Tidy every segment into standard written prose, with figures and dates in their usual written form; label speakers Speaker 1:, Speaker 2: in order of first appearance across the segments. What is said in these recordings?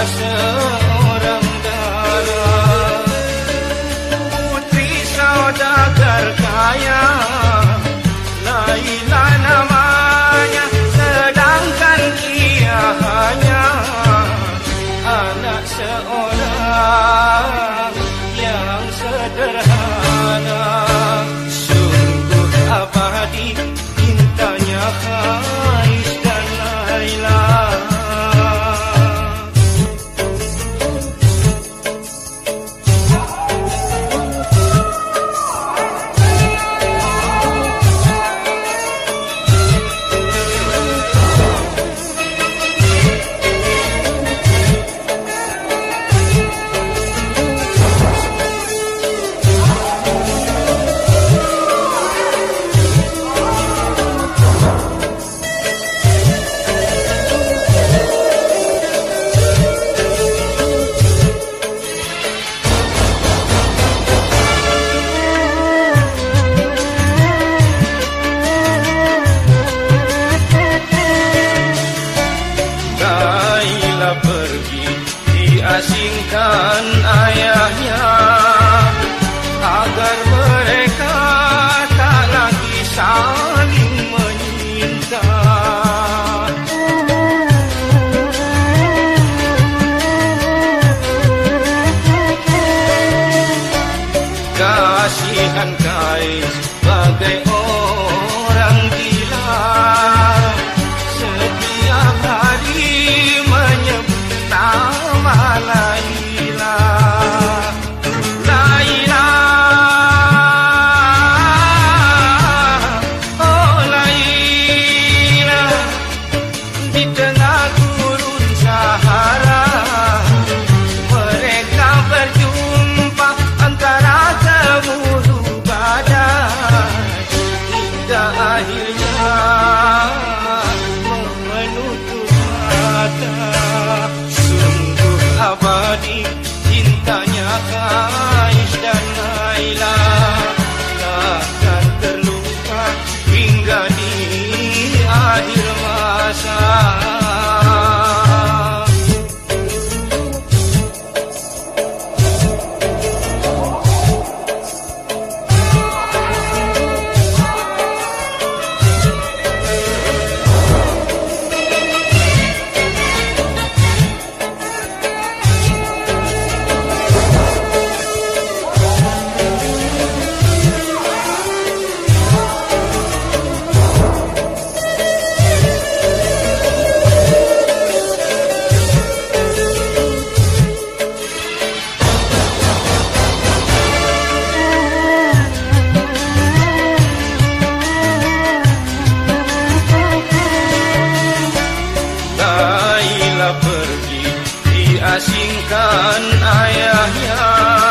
Speaker 1: seorang darah, putri saudagar kaya, Laila namanya, sedangkan ia hanya anak seorang yang sederhana. Sungguh abadi cintanya Kais dan Laila. Laila pergi diasingkan ayahnya agar mereka tak lagi saling menyinta. Kasihan Kais bagai orang gila, setiap hari menyebut nama Laila. Laila, oh Laila, di tengah gurun Sahara mereka berjumpa antara gemuruh badai, hingga akhirnya menutup mata. Sungguh abadi cintanya Kais dan Laila, takkan terlupa hingga di akhir masa. Laila pergi diasingkan ayahnya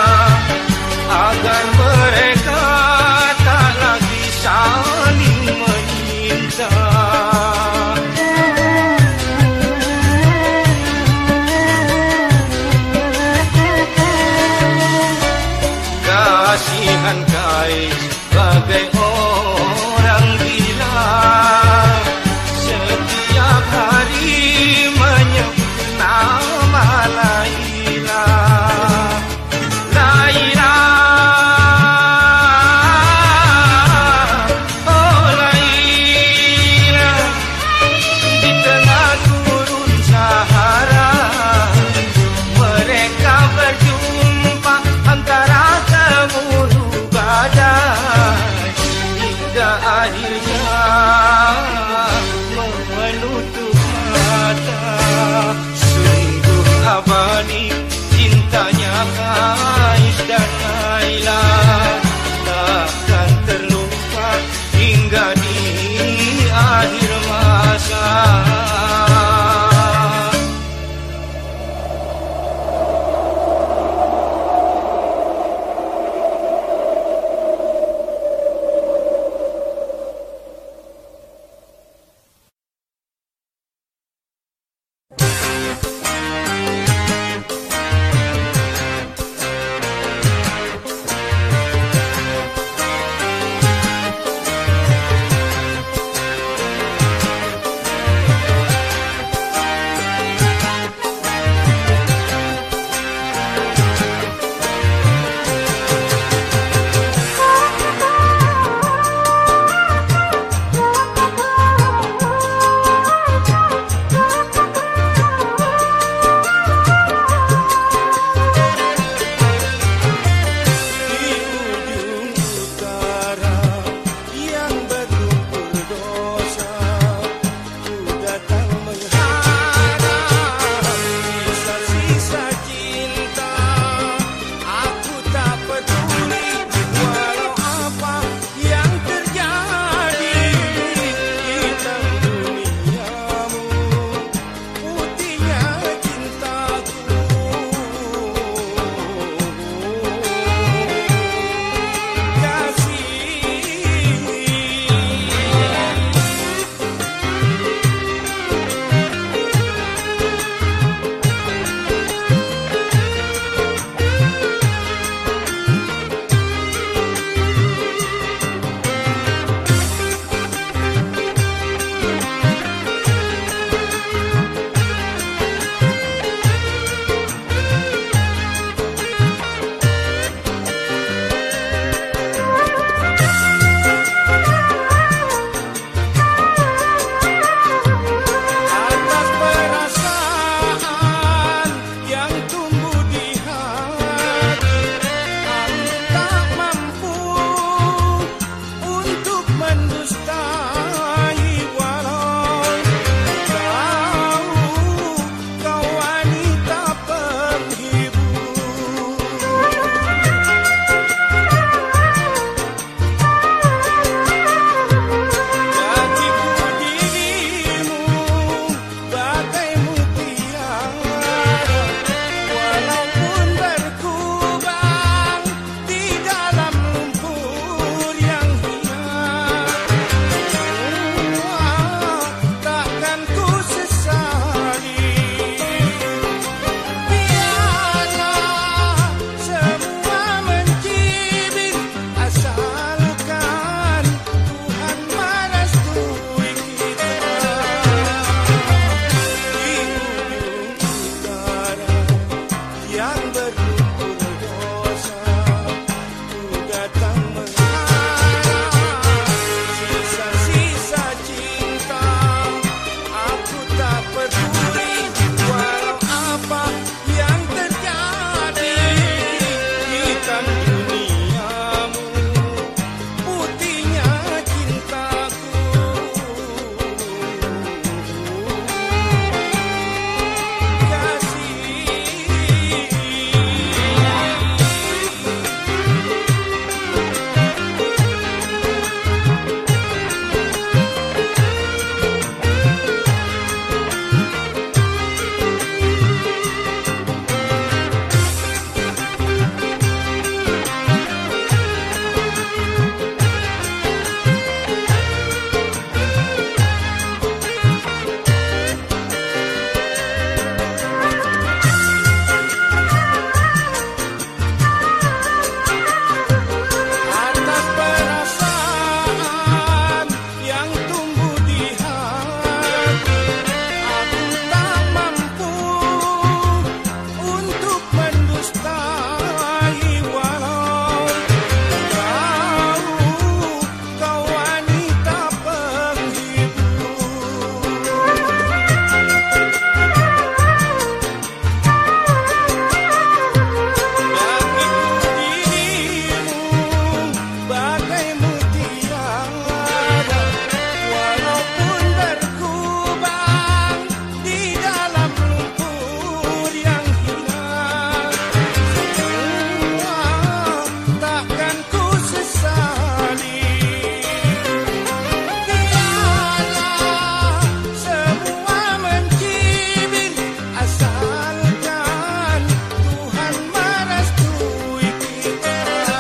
Speaker 1: agar mereka tak lagi saling menyinta. Kasihan Kais bagai orang gila, setiap hari menyebut nama Laila. Laila, oh Laila, di tengah gurun Sahara mereka berjumpa antara gemuruh badai, hingga akhirnya menutup mata. Sungguh abadi cintanya Kais dan Laila, takkan terlupa hingga di akhir masa. peduli walau apa yang terjadi di tanah duniamu, putihnya cintaku. Atas perasaan yang tumbuh di hati, aku tak mampu untuk mendustai walau kau wanita penghibur. Bagiku dirimu bagai mutiara, walaupun berkubang di dalam lumpur yang hilang. Semua takkan ku sesali. Biarlah semua mencibir, asalkan Tuhan merestui kita.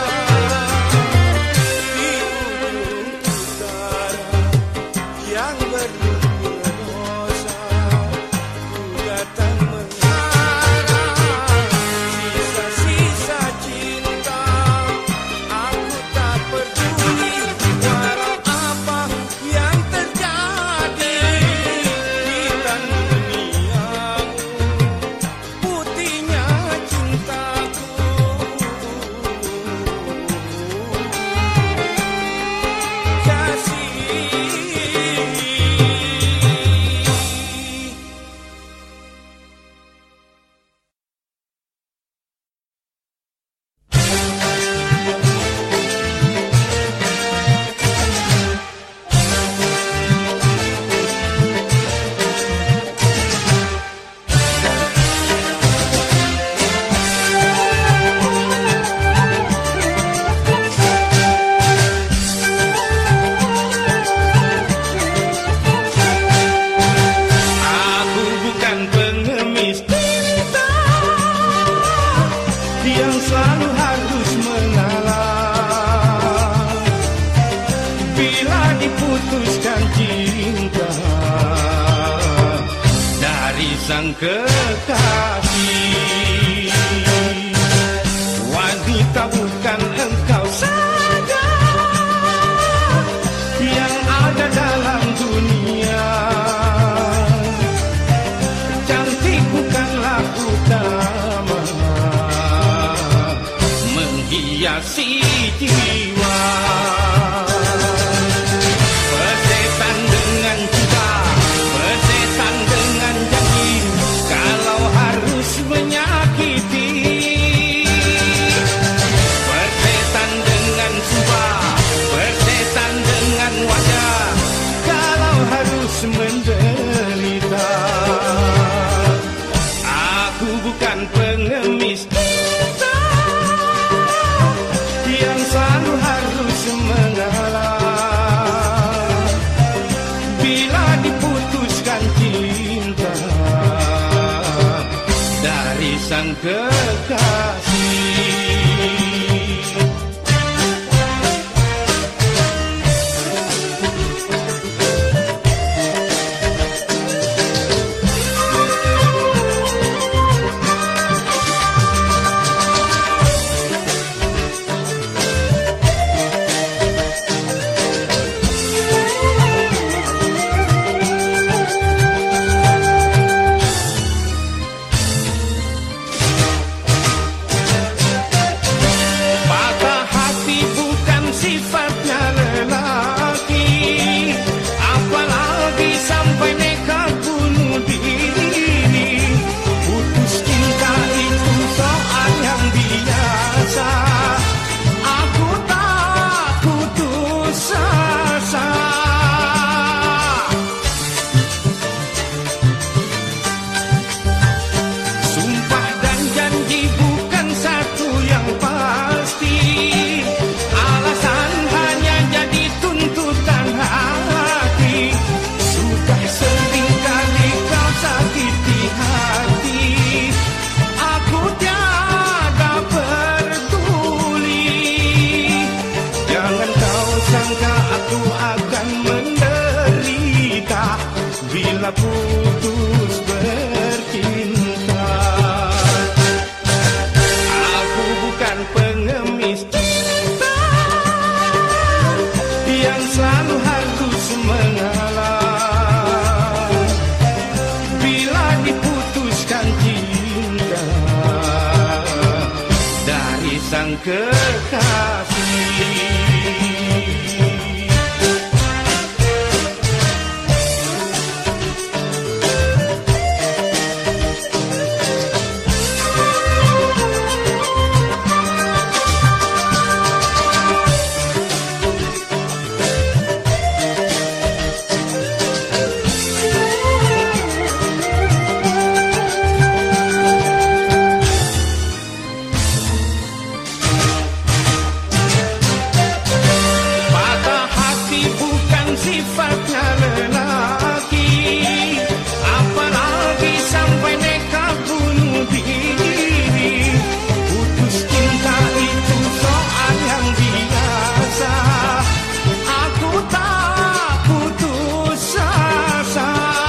Speaker 1: Di ujung utara yang berlumpur dosa, ku datang mengharap sisa-sisa cinta. Aku tak peduli walau apa yang terjadi di tanah duniamu, putihnya cintaku. Aku bukan pengemis cinta yang selalu harus mengalah bila diputuskan cinta dari sang kekasih. Wanita bukan engkau saja yang ada dalam dunia. Cantik bukanlah utama menghiasi jiwa. Persetan dengan cinta, persetan dengan janji, kalau harus menyakiti. Persetan dengan sumpah, persetan dengan wajah, kalau harus menderita. Aku bukan pengemis cinta yang selalu harus mengalah bila diputuskan cinta dari sang kekasih. putus bercinta. Aku bukan pengemis cinta yang selalu harus mengalah bila diputuskan cinta dari sang kekasih. Sifatnya lelaki, apalagi sampai nekat bunuh diri. Putus cinta itu soal yang biasa, aku tak putus asa.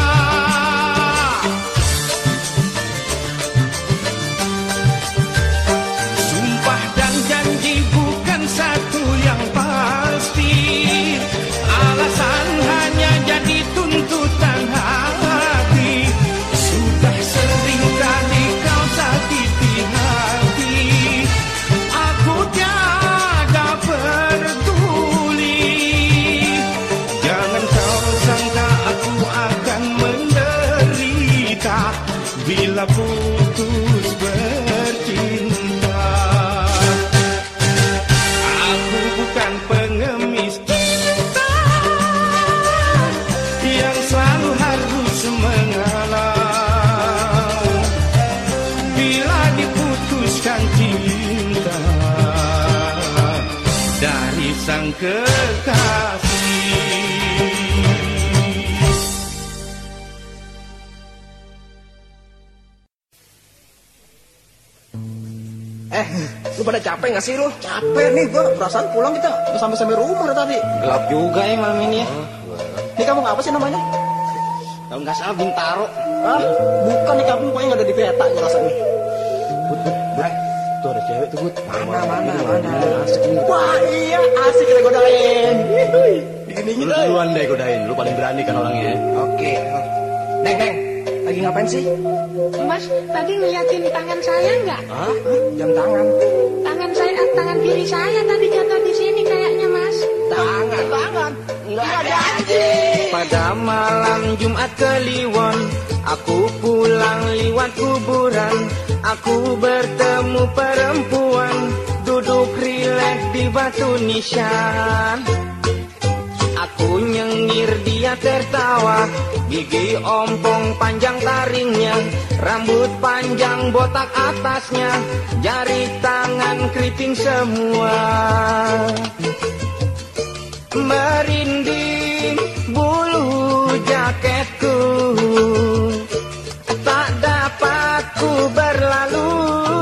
Speaker 1: Sumpah dan janji bukan satu yang pasti, alasan hanya jadi tuntutan hati. Sudah sering kali kau sakiti hati, aku tiada peduli. Jangan kau sangka aku akan menderita bila putus bercinta. Aku bukan pengemis yang selalu harus mengalah bila diputuskan cinta dari sang kekasih.
Speaker 2: Lu pada capek gak sih lu? Capek nih gua, perasaan pulang kita udah sampai rumah tadi.
Speaker 3: Gelap juga ya malam ini ya.
Speaker 2: Ini kampung apa sih namanya?
Speaker 3: Kalau nggak salah Bintaro.
Speaker 2: Hah? Bukan nih kampung, pokoknya nggak ada di peta nih rasanya.
Speaker 3: Bud, tuh ada cewek tuh Bud.
Speaker 2: Mana?
Speaker 3: Asik nih.
Speaker 2: Wah iya, asik kita godain. Dingin-dingin
Speaker 3: Lu duluan deh godain, lu paling berani kan orangnya.
Speaker 2: Oke. Neng, lagi ngapain sih?
Speaker 4: Mas, tadi ngeliatin tangan saya nggak?
Speaker 2: Hah? Jam tangan.
Speaker 4: Tangan kiri saya tadi jatuh di sini kayaknya, Mas.
Speaker 2: Tangan. Nggak ada anjing.
Speaker 5: Pada malam Jumat Kliwon, aku pulang lewat kuburan. Aku bertemu perempuan, duduk rileks di batu nisan. Aku nyengir, dia tertawa, gigi ompong panjang taringnya, rambut panjang botak atasnya, jari tangan keriting semua. Merinding bulu jaketku, tak dapat ku berlalu.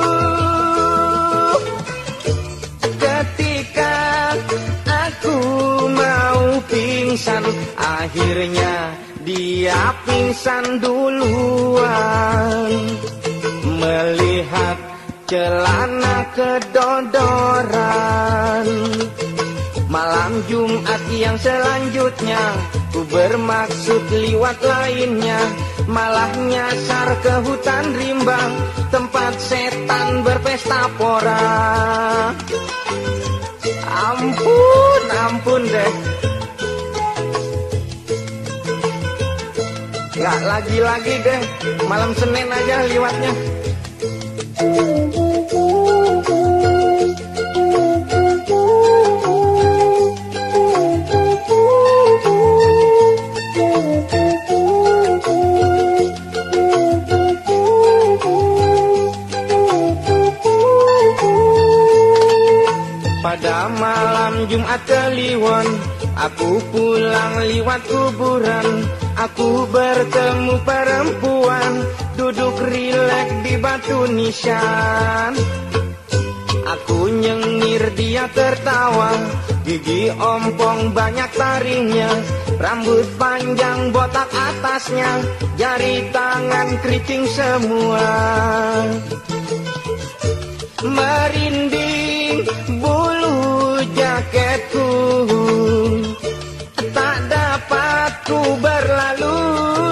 Speaker 5: Ketika aku mau pingsan, akhirnya dia pingsan duluan. Melihat celana kedodoran, malam Jumat yang selanjutnya ku bermaksud liwat lainnya, malah nyasar ke hutan rimba, tempat setan berpesta pora. Ampun deh. Gak lagi deh, malam Senin aja liwatnya. Pada malam Jumat Kliwon, aku pulang liwat kuburan. Aku bertemu perempuan, duduk rileks di batu nisan. Aku nyengir dia tertawa, gigi ompong banyak taringnya, rambut panjang botak atasnya, jari tangan keriting semua. Merinding bulu jaketku, tak dapat ku berlalu.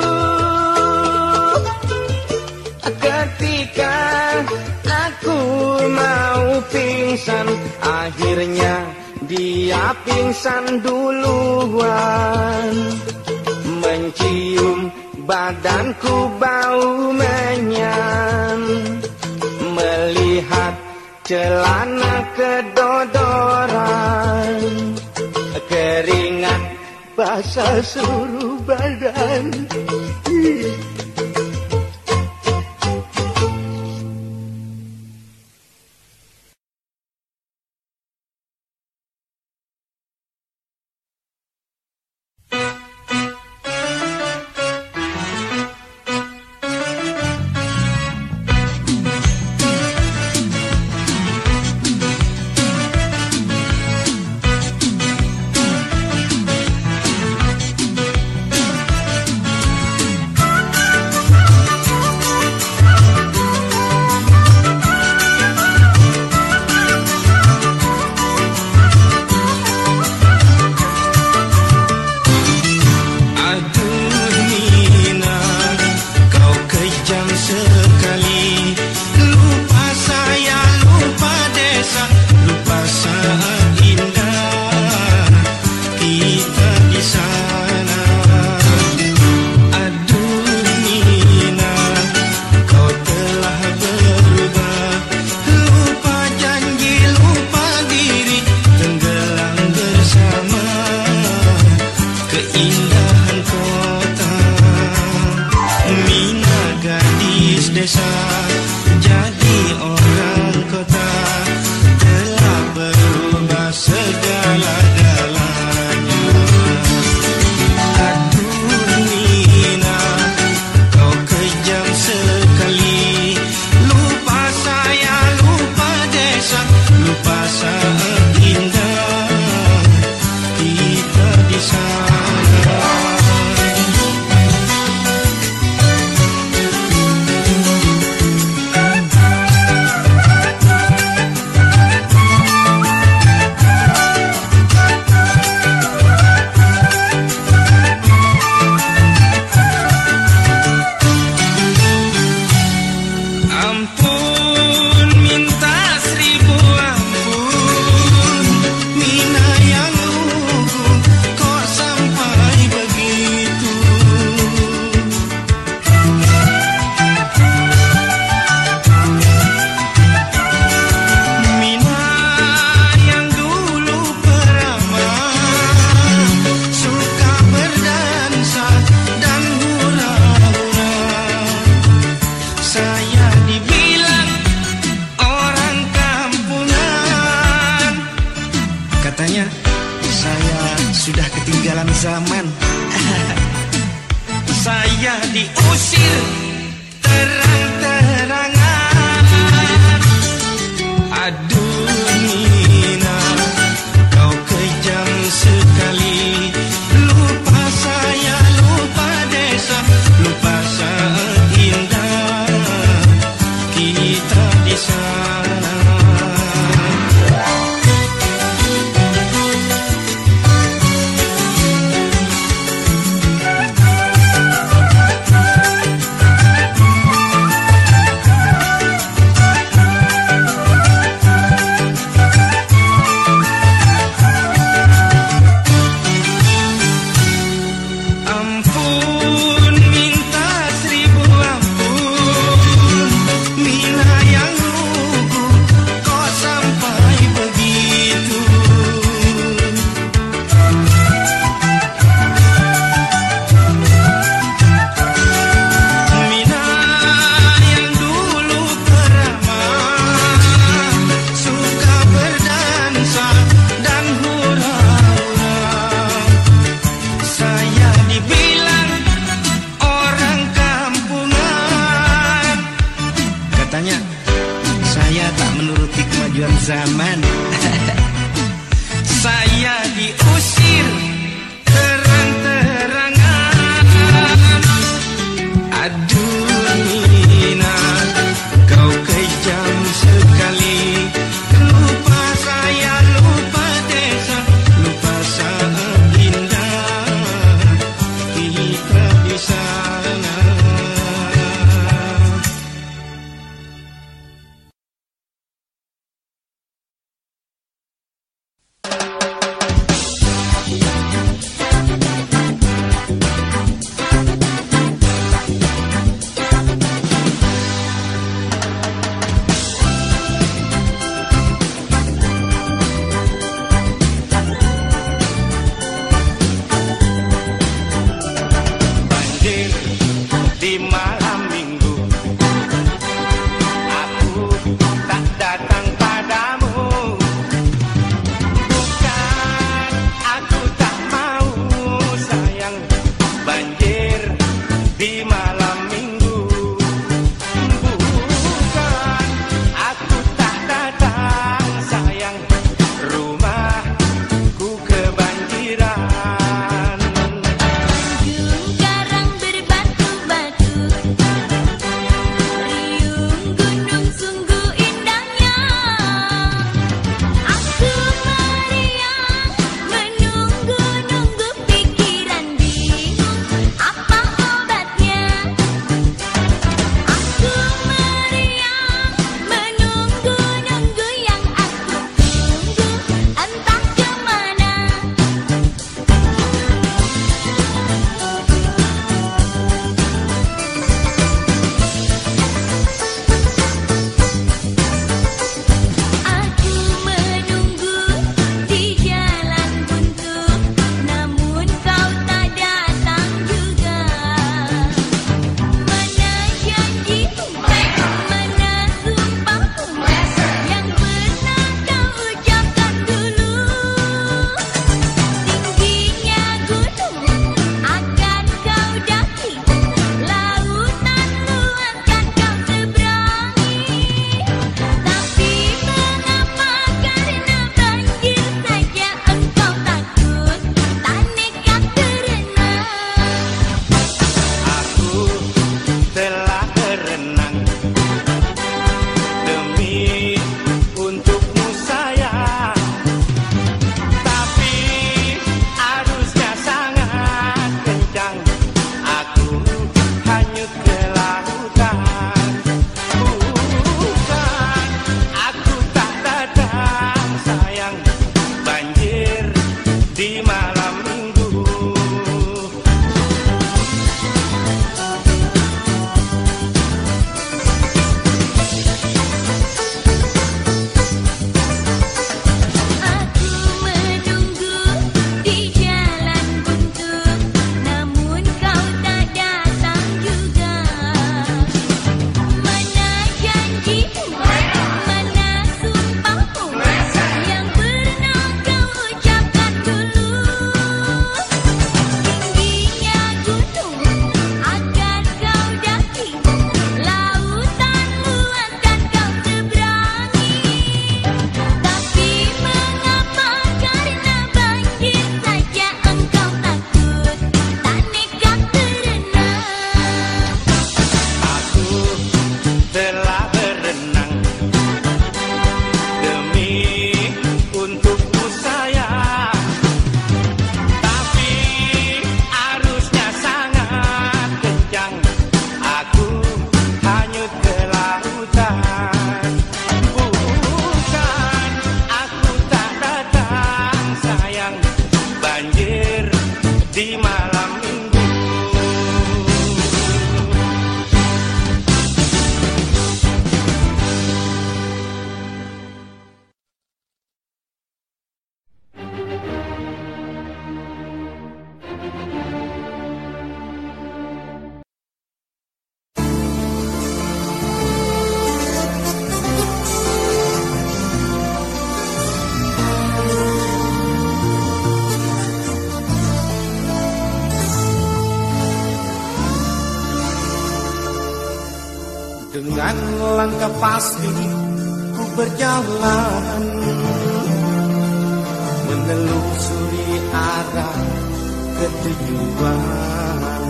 Speaker 5: Ketika aku mau pingsan, akhirnya dia pingsan duluan. Mencium badanku bau menyan, melihat celana kedodoran, keringat basah seluruh badan.
Speaker 1: kemudian zaman. Saya diusir terang-terangan. Aduh Nina, kau kejam sekali. Lupa saya, lupa desa, lupa saat indah kita di sana. Di malam minggu aku tak datang padamu. Bukan aku tak mau sayang, banjir di malam minggu. Bukan aku tak datang sayang, rumahku kebanjiran. Dengan langkah pasti ku berjalan menelusuri arah ketujuan.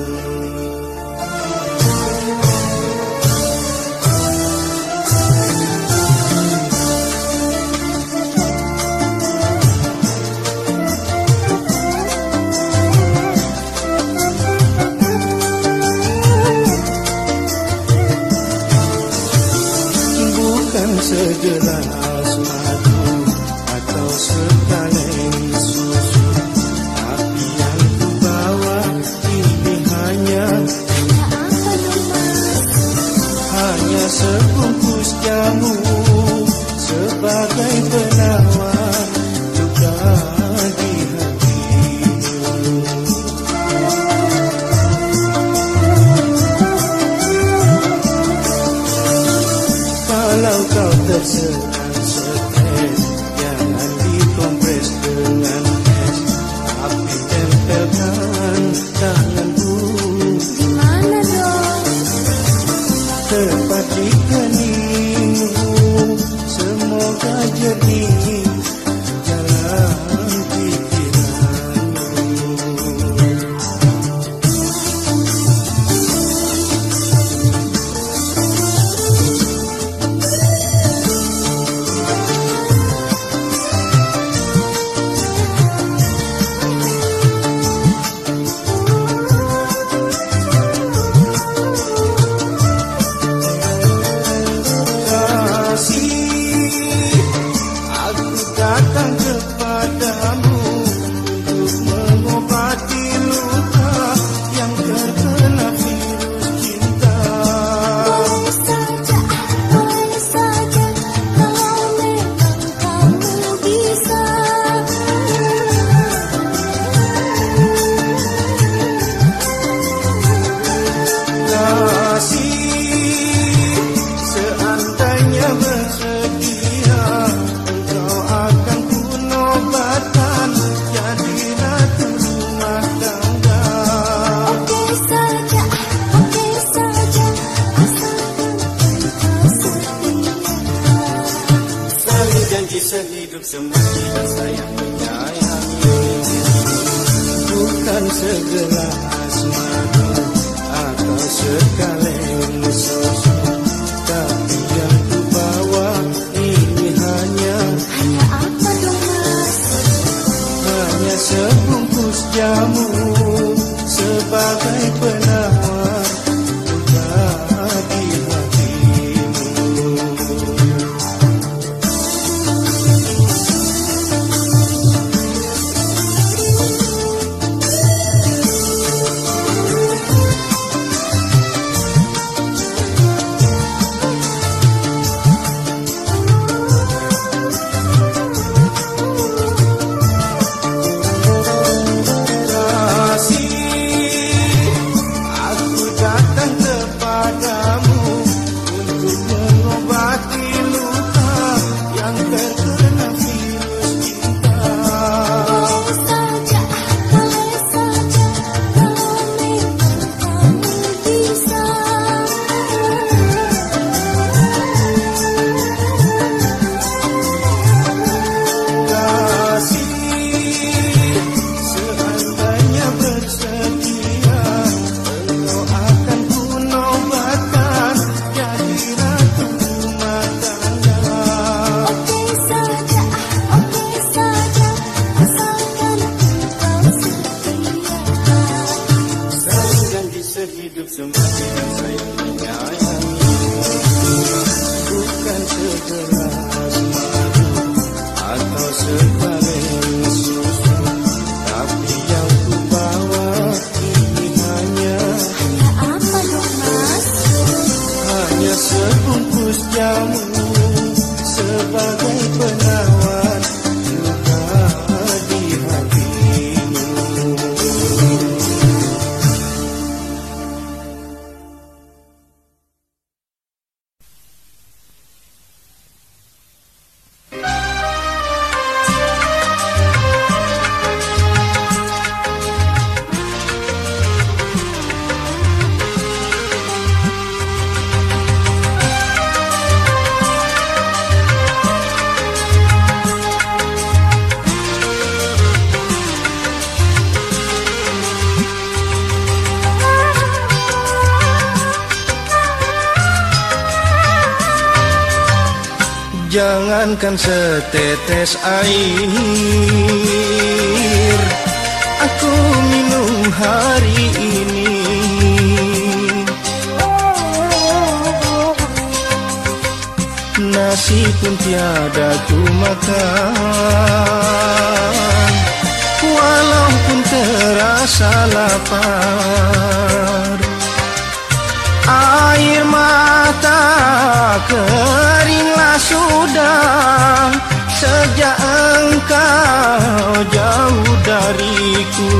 Speaker 1: Segelas madu atau sekaleng susu, tapi yang ku bawa ini hanya sebungkus jamu sebagai penawar duka di hatimu. Kalau kau terserang stres, jangan dikompres dengan es, tapi tempelkan tanganku.
Speaker 4: Gimana dong?
Speaker 1: Tepat di keningmu, semoga jernih jalan pikiranmu. Datang kepadamu untuk mengobati luka yang terkena virus cinta.
Speaker 4: Boleh saja, kalau memang kamu bisa.
Speaker 1: Kasih, seandainya bersedia, engkau akan kunobatkan jadi ratu rumah tangga.
Speaker 4: Oke saja, asalkan engkau setia.
Speaker 1: Saling janji sehidup semati dan sayang menyayangi, bukan segelas madu atau sekaleng susu, tapi yang ku bawa ini hanya
Speaker 4: apa dong mas?
Speaker 1: hanya sebungkus jamu sebagai penawar duka di hatimu. Aku datang kepadamu untuk mengobati luka yang terkena virus cinta.
Speaker 4: Boleh saja, kalau memang kamu bisa.
Speaker 1: Kasih, seandainya bersedia, engkau akan kunobatkan jadi ratu rumah tangga.
Speaker 4: Oke saja, asalkan engkau setia.
Speaker 1: Saling janji sehidup semati dan sayang menyayangi, bukan segelas madu atau sekaleng susu, tapi yang ku bawa ini hanya
Speaker 4: Apa dong mas?
Speaker 1: hanya sebungkus jamu sebagai penawar luka di hatimu. Jangankan setetes air aku minum hari ini. Nasi pun tiada ku makan, walaupun terasa lapar. Air mata keringlah sudah sejak engkau jauh dariku.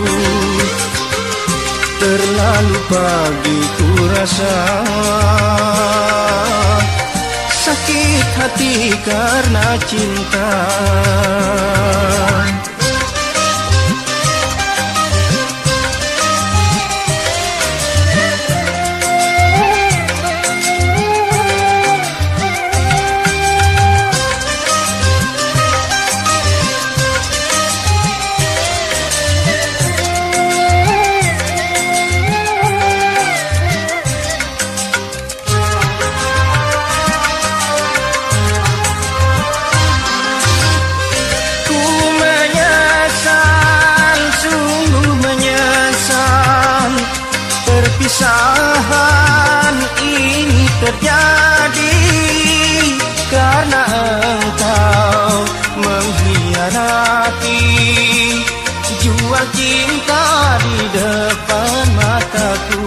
Speaker 1: Terlalu pagi ku rasa sakit hati karena cinta. Perpisahan ini terjadi karena engkau mengkhianati, jual cinta di depan mataku.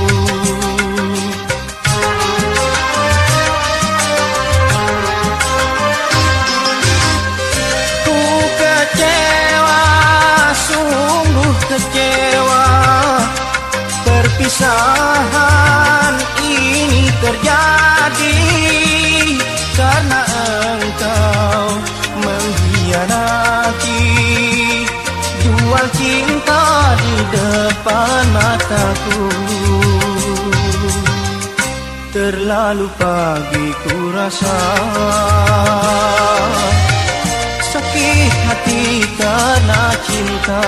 Speaker 1: Ku kecewa, sungguh kecewa. Perpisahan ini terjadi karena engkau mengkhianati, jual cinta di depan mataku. Terlalu pagi ku rasa sakit hati karena cinta.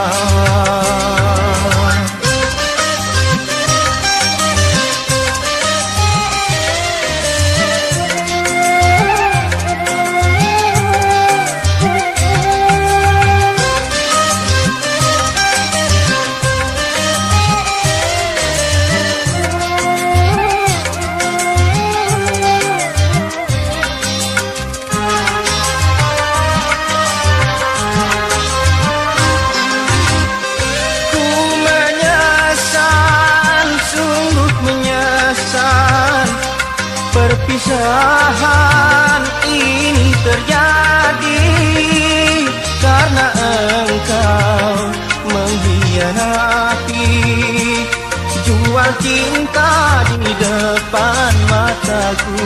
Speaker 1: Perpisahan ini terjadi karena engkau mengkhianati, jual cinta di depan mataku.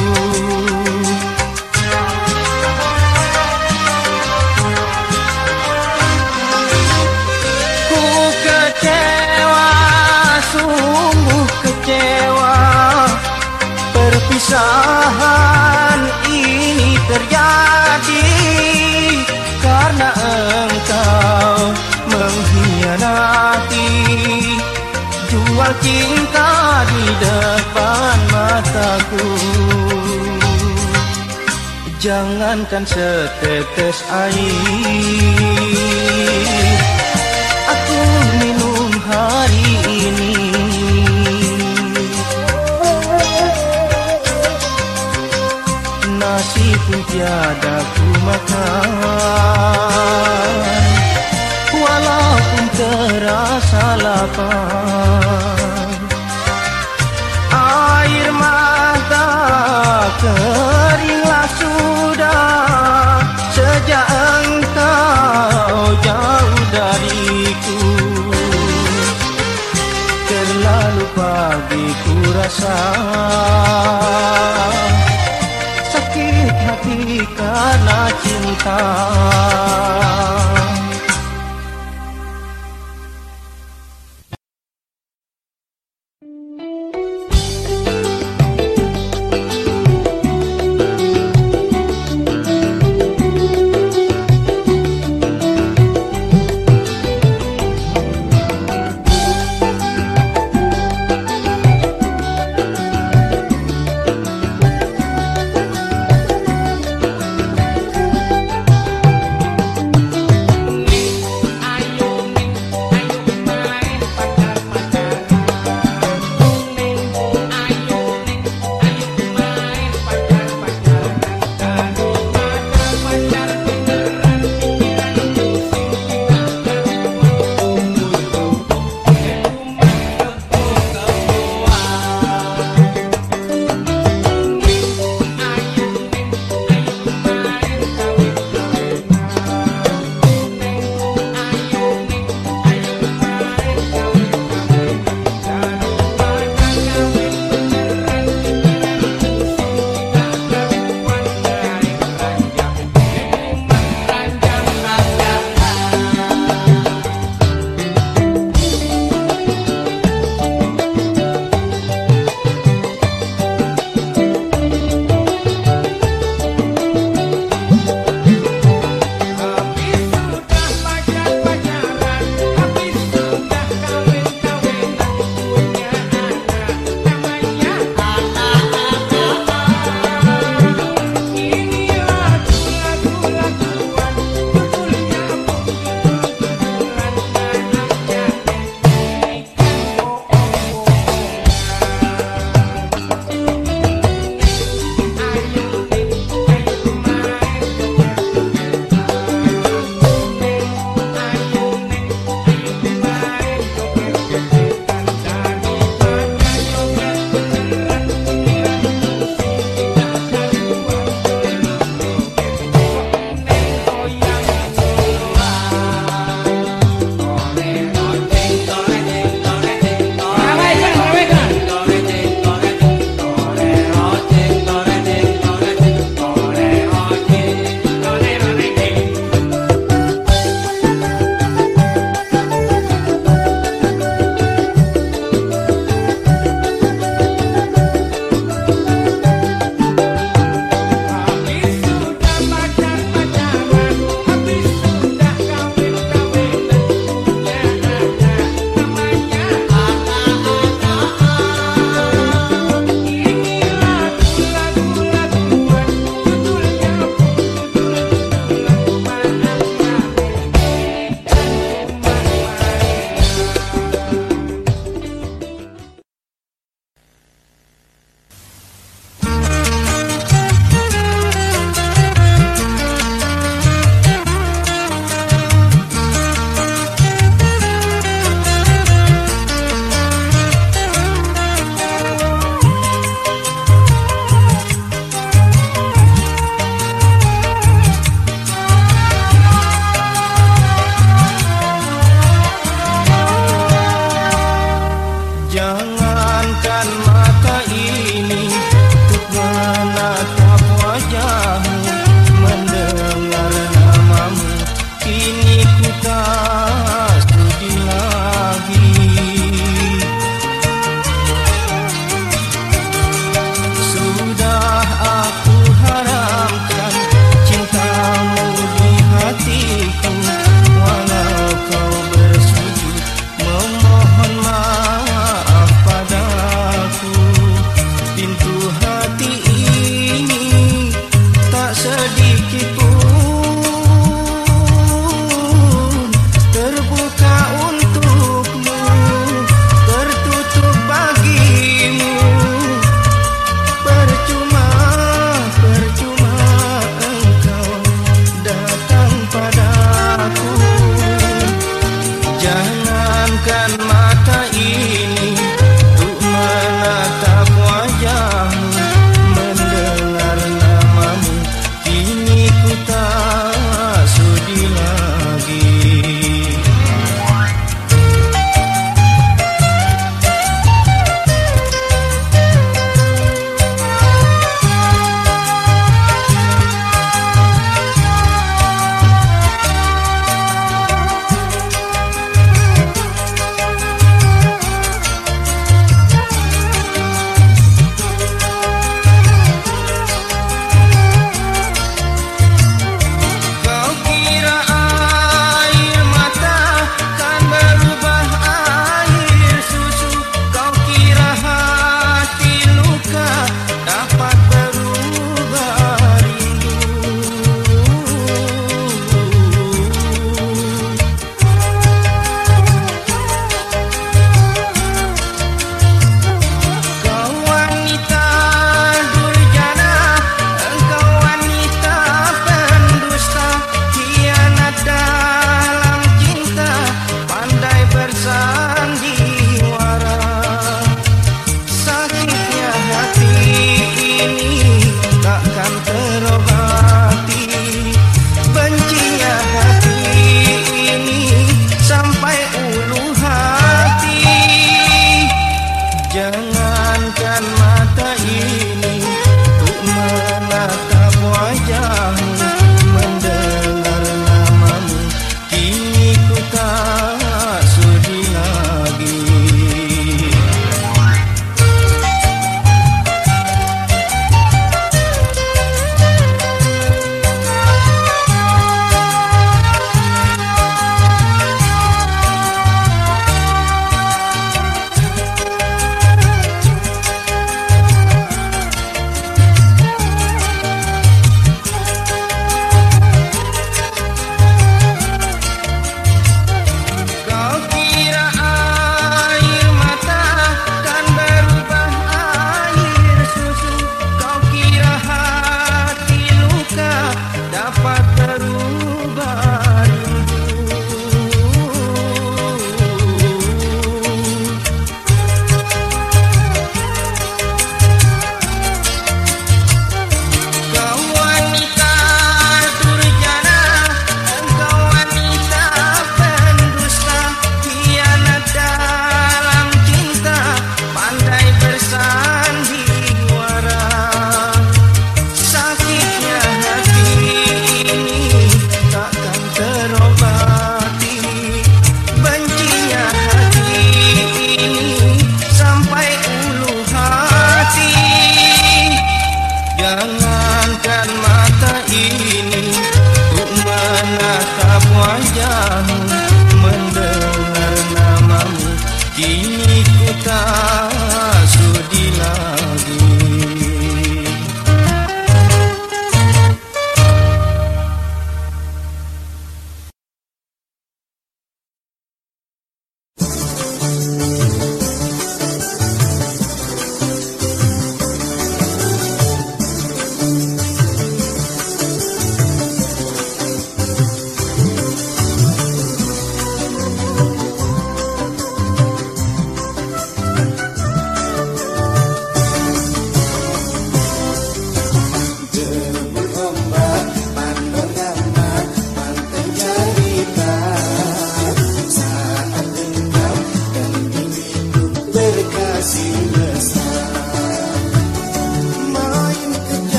Speaker 1: Ku kecewa, sungguh kecewa. Perpisahan ini terjadi karena engkau mengkhianati, jual cinta di depan mataku. Jangankan setetes air aku minum hari ini. Nasi pun tiada ku makan, walaupun terasa lapar. Air mata keringlah sudah sejak engkau jauh dariku. Terlalu pagi ku rasa sakit hati karena cinta. ini untuk menatap wajahmu, mendengar namamu. Kini ku tak sudi lagi. Sudah aku haramkan cintamu di hatiku, walau kau bersujud memohon maaf padaku.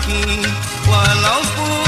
Speaker 1: laki, walaupun